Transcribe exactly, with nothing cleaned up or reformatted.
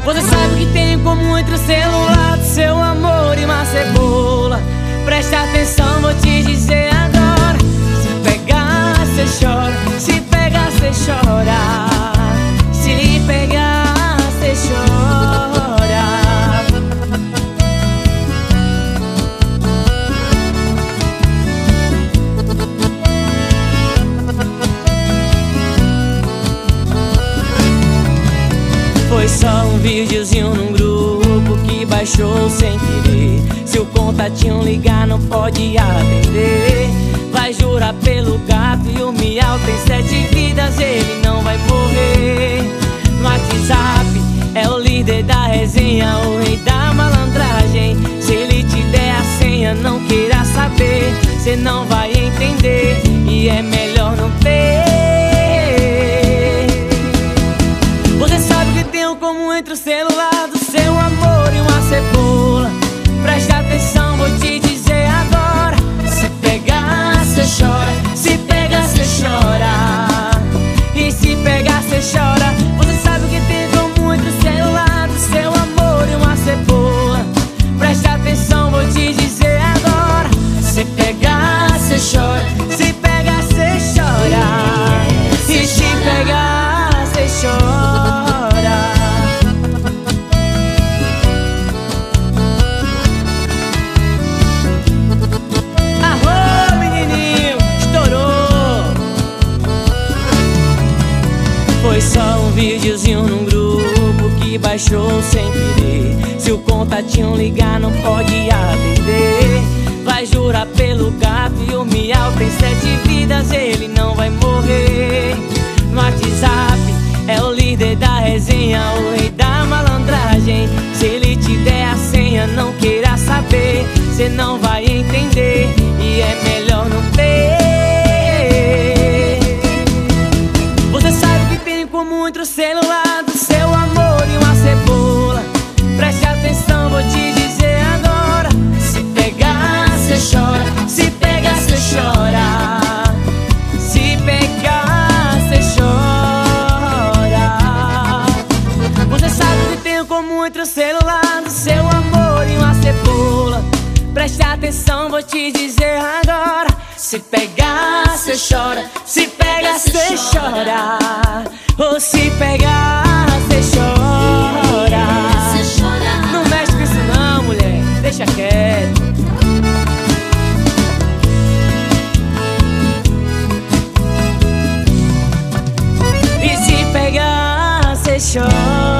Você sabe que tem como entre o celular do seu amor e uma cebola. Presta atenção, vou te dizer agora. Se pegar, cê chora. Se pegar, cê chora. Se pegar, cê chora. Foi só um videozinho num grupo que baixou sem querer. Se o contatinho ligar não pode atender. Vai jurar pelo gato e o miau tem sete vidas, ele não vai morrer. No WhatsApp é o líder da resenha, o rei da malandragem. Se ele te der a senha, não queira saber. Cê não vai entender e é melhor não ter. Você sabe que tem um comum entre o celular do seu amor e uma cebola. Presta atenção, vou te dizer agora. Se pegar, cê chora. Se pegar, cê chora. E se pegar, cê chora. Você sabe que tem comum entre o celular do seu amor e uma cebola. Presta atenção, vou te dizer agora. Se pegar, cê chora. Se pegar, cê chora. E se pegar, cê chora. Foi só um videozinho num grupo que baixou sem querer. Se o contatinho ligar não pode atender. Vai jurar pelo gato e o miau tem sete vidas, ele não vai morrer. No WhatsApp é o líder da resenha, o rei da malandragem. Se ele te der a senha, não queira saber. Cê não vai entender e é melhor não ter. Você sabe que tem como entre o celular do seu amor e uma cebola. Preste atenção, vou te dizer agora. Se pegar, cê chora. Se pegar, cê chora. Se pegar, cê chora. Você sabe que tem como entre o celular do seu amor e uma cebola. Preste atenção, vou te dizer agora. Se pegar, cê chora. Se pegar, cê chora. Ou se pegar, cê chora. Não mexe com isso não, mulher. Deixa quieto. E se pegar, cê chora.